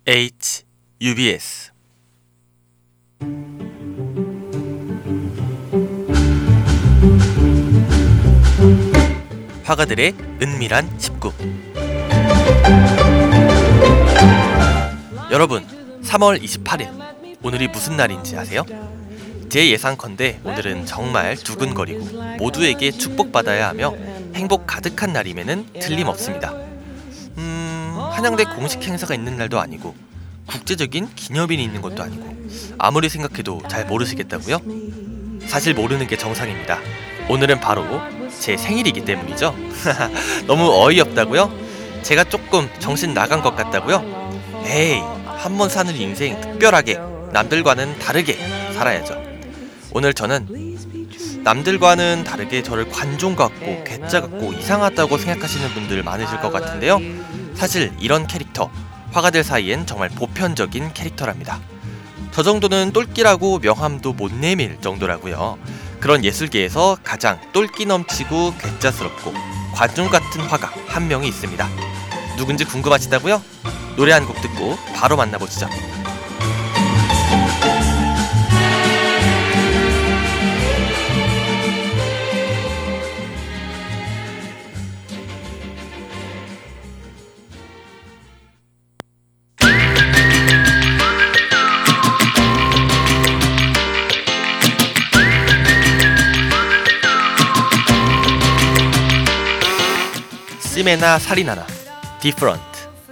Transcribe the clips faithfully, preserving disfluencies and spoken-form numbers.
H, 유비에스. 화가들의 은밀한 십구. 여러분, 삼월 이십팔일 오늘이 무슨 날인지 아세요? 제 예상컨대 오늘은 정말 두근거리고 모두에게 축복받아야 하며 행복 가득한 날임에는 틀림없습니다. 음... 한양대 공식 행사가 있는 날도 아니고 국제적인 기념일이 있는 것도 아니고 아무리 생각해도 잘 모르시겠다고요? 사실 모르는 게 정상입니다. 오늘은 바로 제 생일이기 때문이죠. 너무 어이없다고요? 제가 조금 정신 나간 것 같다고요? 에이, 한 번 사는 인생 특별하게 남들과는 다르게 살아야죠. 오늘 저는 남들과는 다르게 저를 관종 같고 괴짜 같고 이상하다고 생각하시는 분들 많으실 것 같은데요. 사실 이런 캐릭터, 화가들 사이엔 정말 보편적인 캐릭터랍니다. 저 정도는 똘끼라고 명함도 못 내밀 정도라고요. 그런 예술계에서 가장 똘끼 넘치고 괴짜스럽고 관종 같은 화가 한 명이 있습니다. 누군지 궁금하시다고요? 노래 한 곡 듣고 바로 만나보시죠. 시메나 사리나나, 디프런트.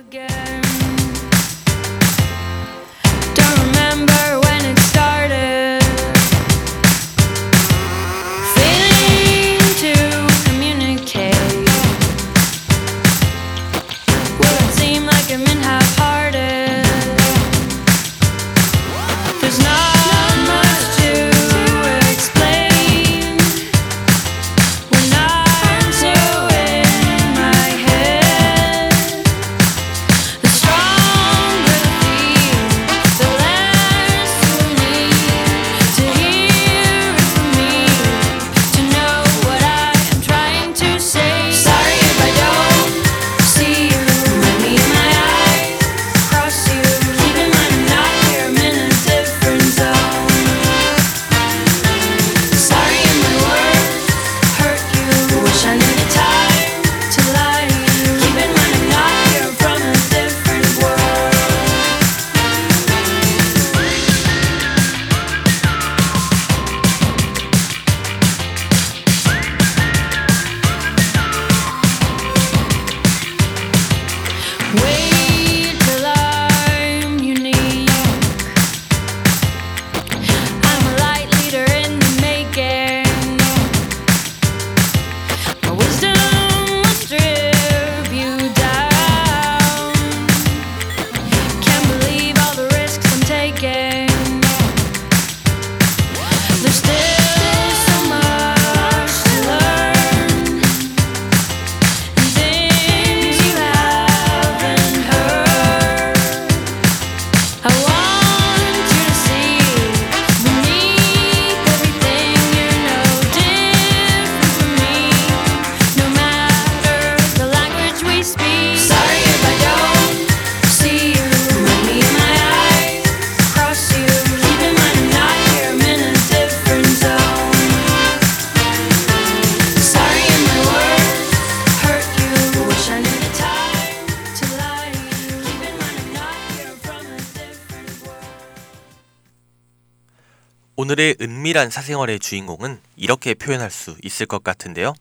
오늘의 은밀한 사생활의 주인공은 이렇게 표현할 수 있을 것 같은데요.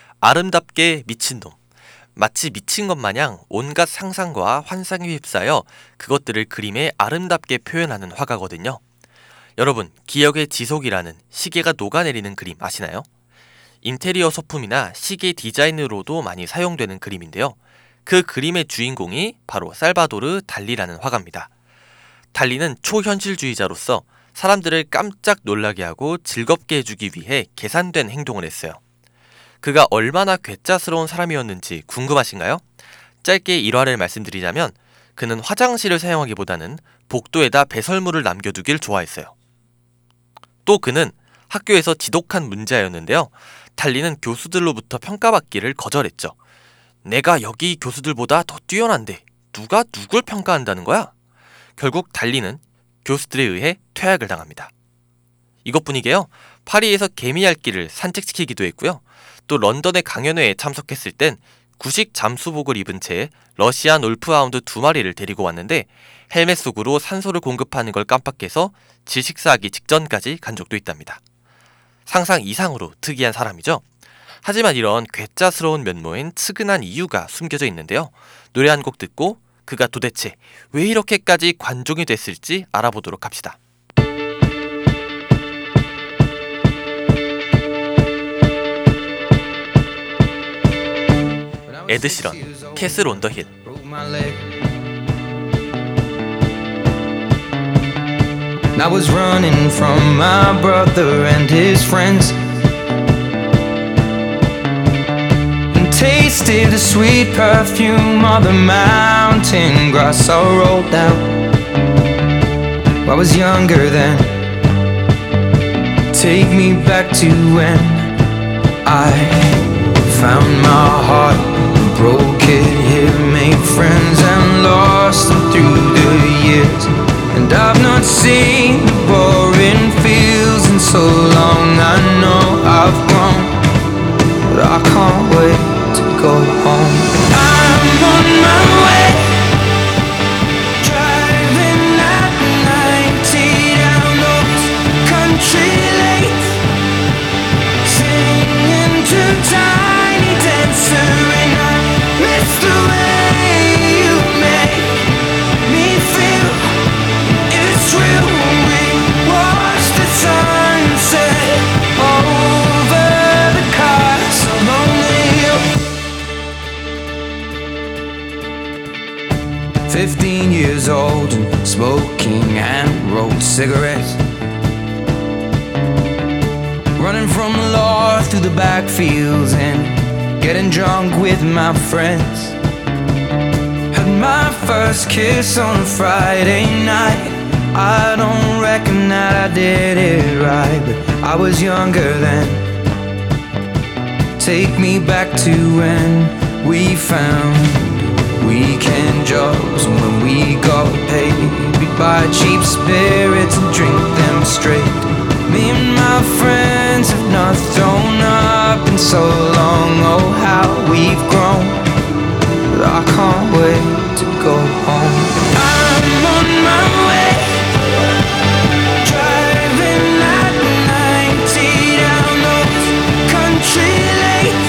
아름답게 미친놈. 마치 미친 것 마냥 온갖 상상과 환상에 휩싸여 그것들을 그림에 아름답게 표현하는 화가거든요. 여러분, 기억의 지속이라는 시계가 녹아내리는 그림 아시나요? 인테리어 소품이나 시계 디자인으로도 많이 사용되는 그림인데요. 그 그림의 주인공이 바로 살바도르 달리라는 화가입니다. 달리는 초현실주의자로서 사람들을 깜짝 놀라게 하고 즐겁게 해주기 위해 계산된 행동을 했어요. 그가 얼마나 괴짜스러운 사람이었는지 궁금하신가요? 짧게 일화를 말씀드리자면 그는 화장실을 사용하기보다는 복도에다 배설물을 남겨두길 좋아했어요. 또 그는 학교에서 지독한 문제아였는데요. 달리는 교수들로부터 평가받기를 거절했죠. 내가 여기 교수들보다 더 뛰어난데 누가 누굴 평가한다는 거야? 결국 달리는 교수들에 의해 퇴학을 당합니다. 이것뿐이게요. 파리에서 개미핥기를 산책시키기도 했고요. 또 런던의 강연회에 참석했을 땐 구식 잠수복을 입은 채 러시안 울프하운드 두 마리를 데리고 왔는데 헬멧 속으로 산소를 공급하는 걸 깜빡해서 질식사하기 직전까지 간 적도 있답니다. 상상 이상으로 특이한 사람이죠. 하지만 이런 괴짜스러운 면모엔 측은한 이유가 숨겨져 있는데요. 노래 한 곡 듣고 그가 도대체 왜 이렇게까지 관종이 됐을지 알아보도록 합시다. 에드 시런, 캐슬 온 더 힐. I was running from my brother and his friends, and tasted the sweet perfume of the mountain grass I rolled out. I was younger then. Take me back to when I found my heart, broke it here, made friends and lost them through the years. And I've not seen the boring fields in so long. I know I've grown, but I can't wait to go home. I'm on my way, driving at ninety down those country lanes, singing to Tiny Dancer, and I miss the way you make me feel. It's real when we watch the sunset over the castle on the hill. Fifteen years old and smoking hand-rolled cigarettes, running from the law through the backfields and getting drunk with my friends. Had my first kiss on a Friday night. I don't reckon that I did it right, but I was younger then. Take me back to when we found weekend jobs, and when we got paid, we'd buy cheap spirits and drink them straight. Me and my friends have not thrown up in so long. Oh, how we've grown, but I can't wait to go home. I'm on my way, driving at ninety down those country lanes,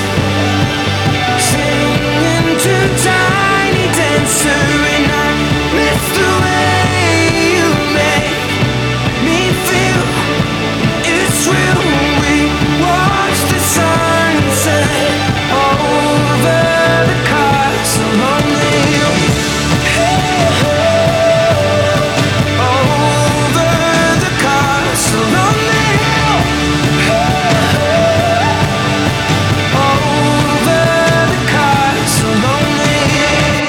singing to Tiny Dancer, and I miss the way you make me feel. It's real when we watch the sunset over the castle on the hill. Over the castle on the hill. Over the castle on the hill.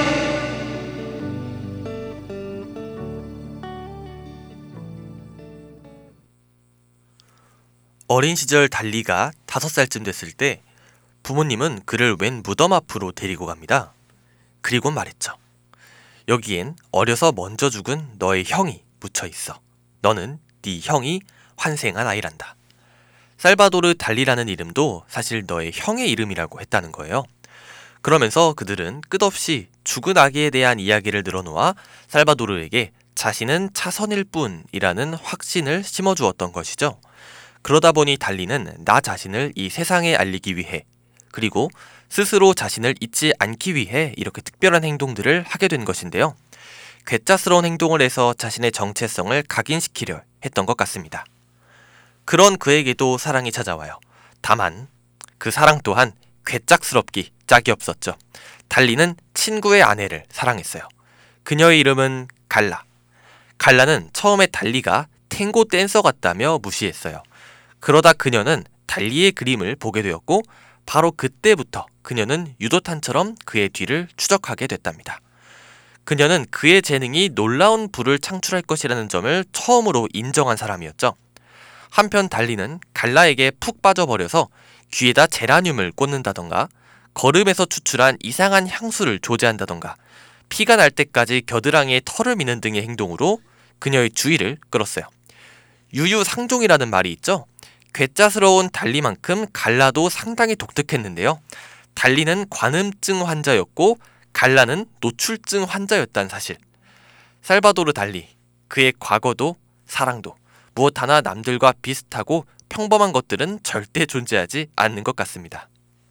어린 시절 달리가 다섯 살쯤 됐을 때 부모님은 그를 웬 무덤 앞으로 데리고 갑니다. 그리고 말했죠. 여기엔 어려서 먼저 죽은 너의 형이 묻혀 있어. 너는 네 형이 환생한 아이란다. 살바도르 달리라는 이름도 사실 너의 형의 이름이라고 했다는 거예요. 그러면서 그들은 끝없이 죽은 아기에 대한 이야기를 늘어놓아 살바도르에게 자신은 차선일 뿐이라는 확신을 심어주었던 것이죠. 그러다 보니 달리는 나 자신을 이 세상에 알리기 위해, 그리고 스스로 자신을 잊지 않기 위해 이렇게 특별한 행동들을 하게 된 것인데요. 괴짜스러운 행동을 해서 자신의 정체성을 각인시키려 했던 것 같습니다. 그런 그에게도 사랑이 찾아와요. 다만 그 사랑 또한 괴짝스럽기 짝이 없었죠. 달리는 친구의 아내를 사랑했어요. 그녀의 이름은 갈라. 갈라는 처음에 달리가 탱고 댄서 같다며 무시했어요. 그러다 그녀는 달리의 그림을 보게 되었고 바로 그때부터 그녀는 유도탄처럼 그의 뒤를 추적하게 됐답니다. 그녀는 그의 재능이 놀라운 부를 창출할 것이라는 점을 처음으로 인정한 사람이었죠. 한편 달리는 갈라에게 푹 빠져버려서 귀에다 제라늄을 꽂는다던가, 걸음에서 추출한 이상한 향수를 조제한다던가, 피가 날 때까지 겨드랑이에 털을 미는 등의 행동으로 그녀의 주의를 끌었어요. 유유상종이라는 말이 있죠. 괴짜스러운 달리만큼 갈라도 상당히 독특했는데요. 달리는 관음증 환자였고 갈라는 노출증 환자였다는 사실. 살바도르 달리, 그의 과거도 사랑도 무엇 하나 남들과 비슷하고 평범한 것들은 절대 존재하지 않는 것 같습니다.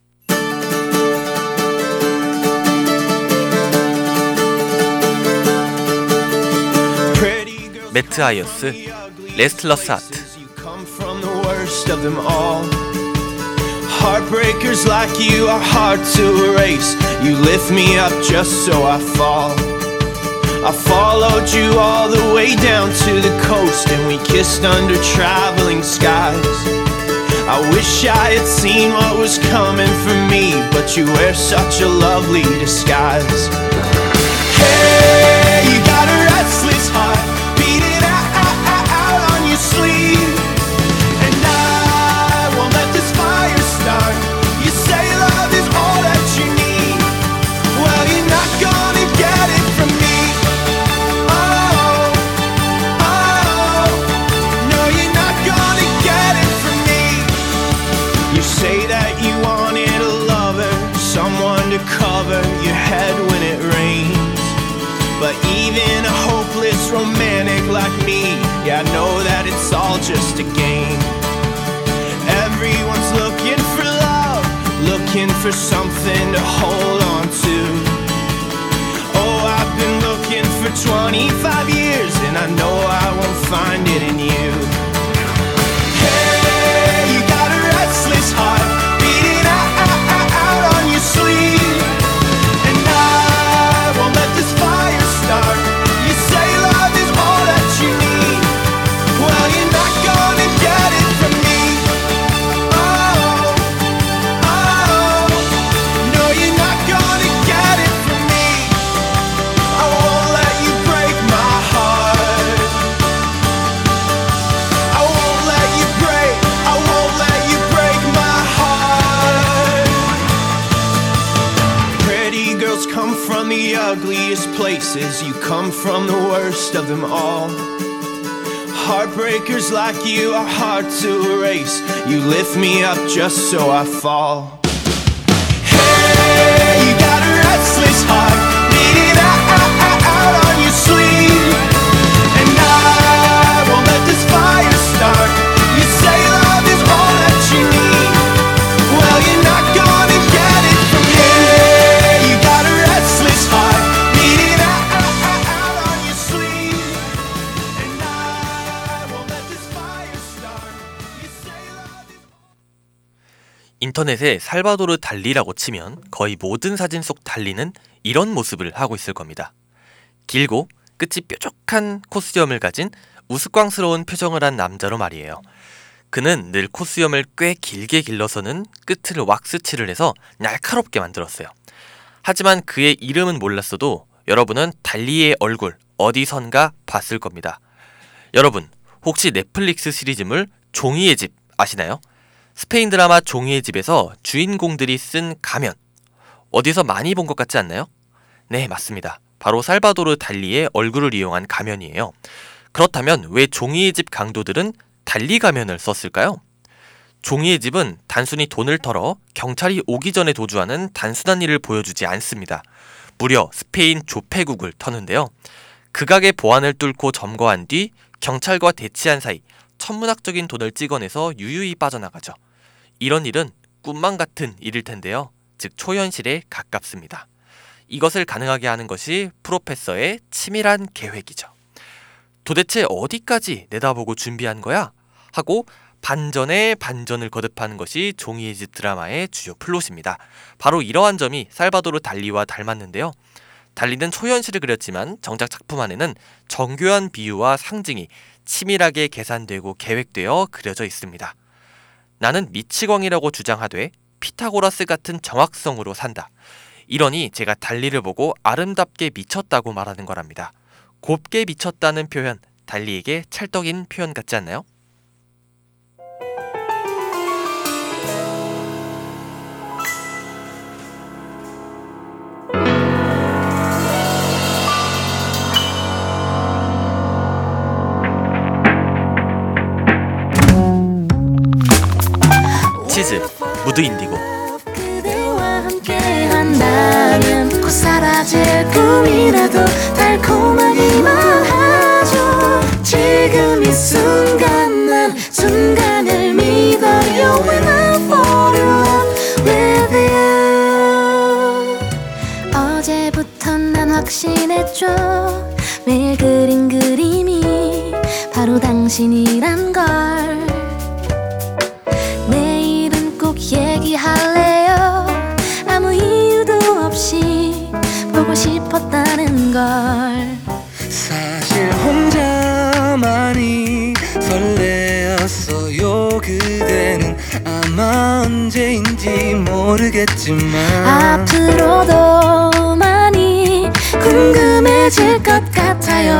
매트 아이어스, 레스틀러스 하트. Heartbreakers like you are hard to erase. You lift me up just so I fall. I followed you all the way down to the coast, and we kissed under traveling skies. I wish I had seen what was coming for me, but you wear such a lovely disguise. Hey, you got a restless heart beating out, out, out, out on your sleeve, and I won't let this fire start. You say love is all that you need. Well, you're not gonna get it from me. Oh, oh, no, you're not gonna get it from me. You say that you wanted a lover, someone to cover your head when it rains. But even a hopeless romantic like me, yeah, I know that it's all just a game. Everyone's looking for love, looking for something to hold on to. Oh, I've been looking for twenty-five years, and I know I won't find it in you. Hey, you got a restless heart beating out, out, out, out on your sleeve, and I won't let this fire start. You say love is all that you need. Well, you're not gonna get it from me. Oh, oh, no, you're not gonna get it from me. I won't let you break my heart. I won't let you break, I won't let you break my heart. Pretty girls come from the ugliest places. You come from the worst of them all. Heartbreakers like you are hard to erase. You lift me up just so I fall. Hey, you got a restless heart beating out, out, out, out on your sleeve, and I won't let this fire start. You say love is all that you need. Well, you're not gonna get it from me. You got a restless heart beating out, out, out, out on your sleeve, and I won't let this fire start. You say love is... 인터넷에 살바도르 달리라고 치면 거의 모든 사진 속 달리는 이런 모습을 하고 있을 겁니다. 길고 끝이 뾰족한 콧수염을 가진 우스꽝스러운 표정을 한 남자로 말이에요. 그는 늘 콧수염을 꽤 길게 길러서는 끝을 왁스칠을 해서 날카롭게 만들었어요. 하지만 그의 이름은 몰랐어도 여러분은 달리의 얼굴 어디선가 봤을 겁니다. 여러분, 혹시 넷플릭스 시리즈물 종이의 집 아시나요? 스페인 드라마 종이의 집에서 주인공들이 쓴 가면, 어디서 많이 본 것 같지 않나요? 네, 맞습니다. 바로 살바도르 달리의 얼굴을 이용한 가면이에요. 그렇다면 왜 종이의 집 강도들은 달리 가면을 썼을까요? 종이의 집은 단순히 돈을 털어 경찰이 오기 전에 도주하는 단순한 일을 보여주지 않습니다. 무려 스페인 조폐국을 터는데요. 극악의 보안을 뚫고 점거한 뒤 경찰과 대치한 사이 천문학적인 돈을 찍어내서 유유히 빠져나가죠. 이런 일은 꿈만 같은 일일 텐데요. 즉 초현실에 가깝습니다. 이것을 가능하게 하는 것이 프로페서의 치밀한 계획이죠. 도대체 어디까지 내다보고 준비한 거야? 하고 반전에 반전을 거듭하는 것이 종이의 집 드라마의 주요 플롯입니다. 바로 이러한 점이 살바도르 달리와 닮았는데요. 달리는 초현실을 그렸지만 정작 작품 안에는 정교한 비유와 상징이 치밀하게 계산되고 계획되어 그려져 있습니다. 나는 미치광이라고 주장하되 피타고라스 같은 정확성으로 산다. 이러니 제가 달리를 보고 아름답게 미쳤다고 말하는 거랍니다. 곱게 미쳤다는 표현, 달리에게 찰떡인 표현 같지 않나요? 모두 인디고. 그대와 함께 한다면 곧 사라질 꿈이라도 달콤하기만 하죠. 지금 이 순간 난 순간을 믿어요. When I fall in love with you. 어제부터 난 확신했죠. 매일 그린 그림이 바로 당신이란 걸. 내일은 꼭 얘기할래요. 아무 이유도 없이 보고 싶었다는 걸. 사실 혼자만이 설레었어요. 그대는 아마 언제인지 모르겠지만 앞으로도 많이 궁금해질 것 같아요.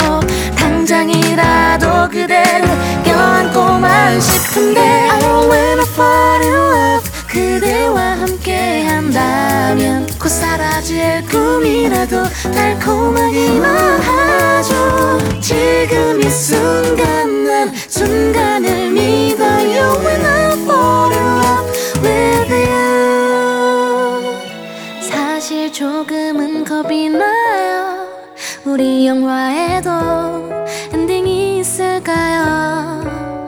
당장이라도 그대를 껴안고만 싶은데 Oh, when I fall in love 그대와 함께 한다면 곧 사라질 꿈이라도 달콤하기만 하죠. 지금 이 순간 난 순간을 믿어요. When I fall in love with you. 사실 조금은 겁이 나요. 우리 영화에도 엔딩이 있을까요?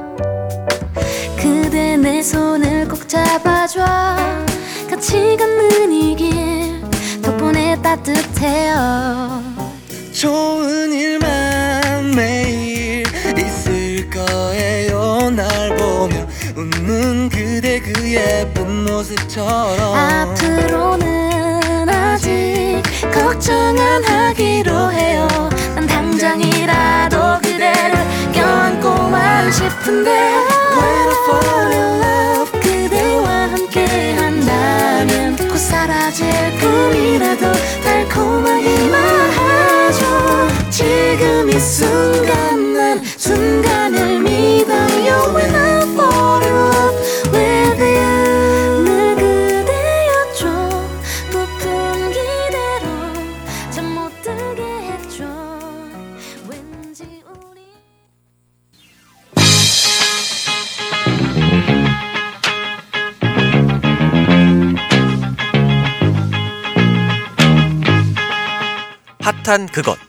그대 내 손을 꼭 잡아줘. 같이 걷는 이 길 덕분에 따뜻해요. 좋은 일만 매일 있을 거예요. 날 보며 웃는 그대 그 예쁜 모습처럼 앞으로는 아직 걱정 안 하기로 해요. 난 당장이라도 그대를 껴안고만 싶은데 When I fall in love 그대와 함께 한다면 곧 사라질 꿈이라도 달콤하기만 하죠. 지금 이 순간 난 순간을 믿어요. When I fall in love with you. 늘 그대였죠. 부푼 기대로 잠 못 들게 했죠. 왠지 우리 핫한 그것.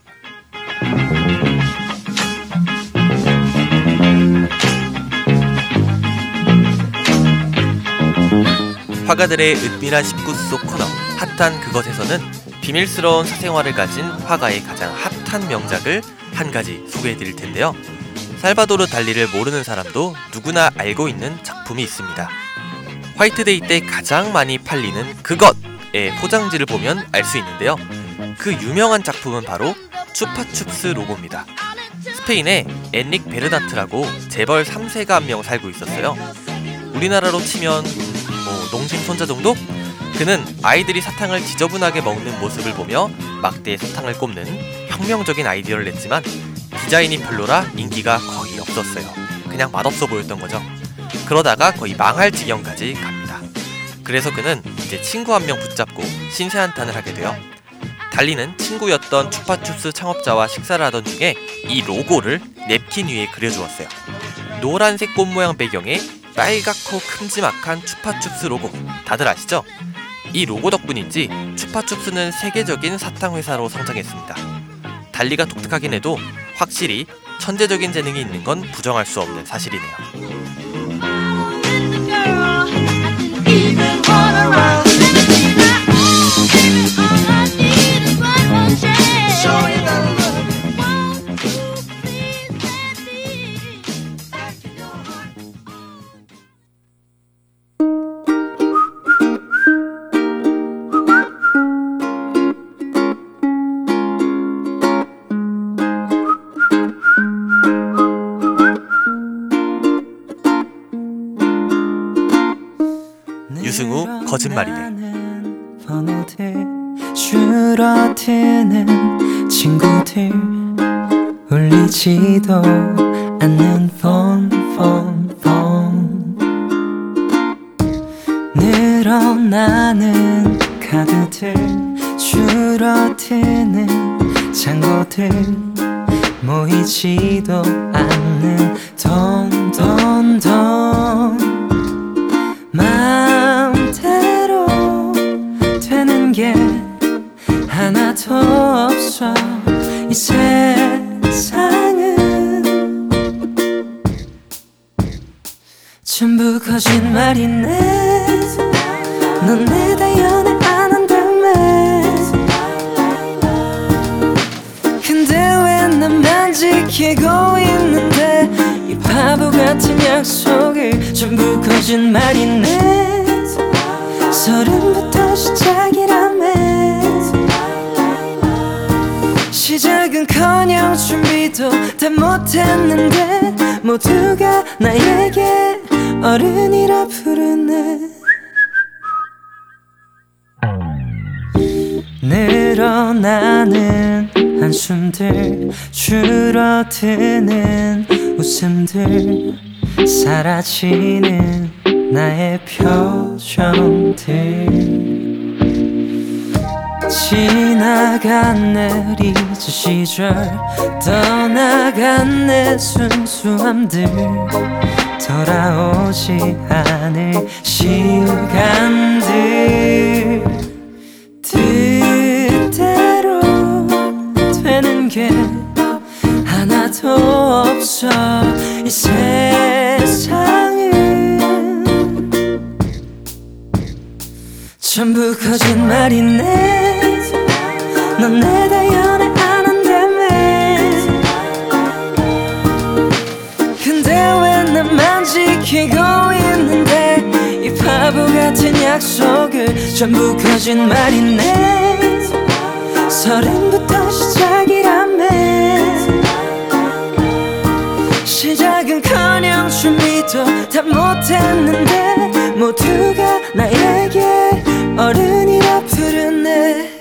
화가들의 은밀한 십구 수 속 코너 핫한 그것에서는 비밀스러운 사생활을 가진 화가의 가장 핫한 명작을 한 가지 소개해드릴 텐데요. 살바도르 달리를 모르는 사람도 누구나 알고 있는 작품이 있습니다. 화이트데이 때 가장 많이 팔리는 그것의 포장지를 보면 알 수 있는데요. 그 유명한 작품은 바로 추파춥스 로고입니다. 스페인에 엔릭 베르나트라고 재벌 삼 세가 한 명 살고 있었어요. 우리나라로 치면 뭐 농심 손자 정도? 그는 아이들이 사탕을 지저분하게 먹는 모습을 보며 막대에 사탕을 꼽는 혁명적인 아이디어를 냈지만 디자인이 별로라 인기가 거의 없었어요. 그냥 맛없어 보였던 거죠. 그러다가 거의 망할 지경까지 갑니다. 그래서 그는 이제 친구 한 명 붙잡고 신세 한탄을 하게 돼요. 달리는 친구였던 추파춥스 창업자와 식사를 하던 중에 이 로고를 냅킨 위에 그려주었어요. 노란색 꽃 모양 배경에 빨갛고 큼지막한 추파춥스 로고, 다들 아시죠? 이 로고 덕분인지 추파춥스는 세계적인 사탕 회사로 성장했습니다. 달리가 독특하긴 해도 확실히 천재적인 재능이 있는 건 부정할 수 없는 사실이네요. 유승우 거짓말이네. 번호들 줄어드는 친구들 울리지도 않는 폰 폰 폰 늘어나는 카드들 줄어드는 잔고들 모이지도 않는 돈 돈 돈 마음 전부 거짓말이네. 넌 내 다 연애 안 한다며. 근데 왜 나만 지키고 있는데 이 바보 같은 약속을 전부 거짓말이네. 서른부터 시작이라며. 시작은커녕 준비도 다 못했는데 모두가 나에게 어른이라 부르네. 늘어나는 한숨들, 줄어드는 웃음들, 사라지는 나의 표정들. 지나간 내 리즈 시절, 떠나간 내 순수함들, 돌아오지 않을 시간들. 뜻대로 되는 게 하나도 없어 이 세상은. 전부 거짓말이네. 넌 내 다 연애 안 한다며. 근데 왜 나만 지키고 있는데 이 바보 같은 약속을 전부 거짓말이네. 서른부터 시작이라며. 시작은커녕 준비도 다 못했는데 모두가 나에게 어른이라 부르네.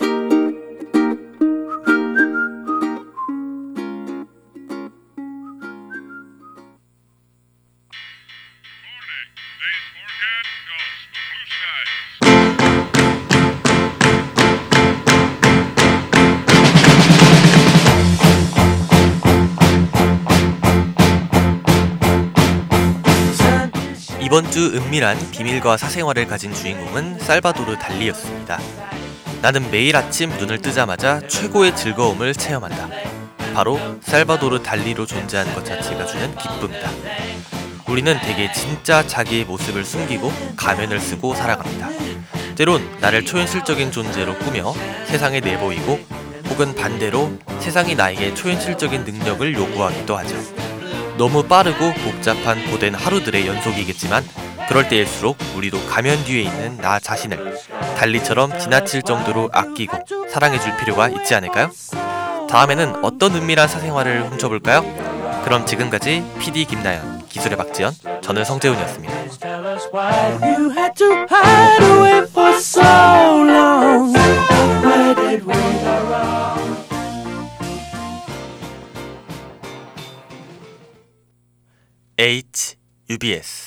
이번 주 은밀한 비밀과 사생활을 가진 주인공은 살바도르 달리였습니다. 나는 매일 아침 눈을 뜨자마자 최고의 즐거움을 체험한다. 바로 살바도르 달리로 존재하는 것 자체가 주는 기쁨이다. 우리는 대개 진짜 자기의 모습을 숨기고 가면을 쓰고 살아갑니다. 때론 나를 초현실적인 존재로 꾸며 세상에 내보이고, 혹은 반대로 세상이 나에게 초현실적인 능력을 요구하기도 하죠. 너무 빠르고 복잡한 고된 하루들의 연속이겠지만 그럴 때일수록 우리도 가면 뒤에 있는 나 자신을 달리처럼 지나칠 정도로 아끼고 사랑해줄 필요가 있지 않을까요? 다음에는 어떤 은밀한 사생활을 훔쳐볼까요? 그럼 지금까지 피디 김나연, 기술의 박지연, 저는 성재훈이었습니다. You had to hide away for so long. Where did we go wrong? H U B S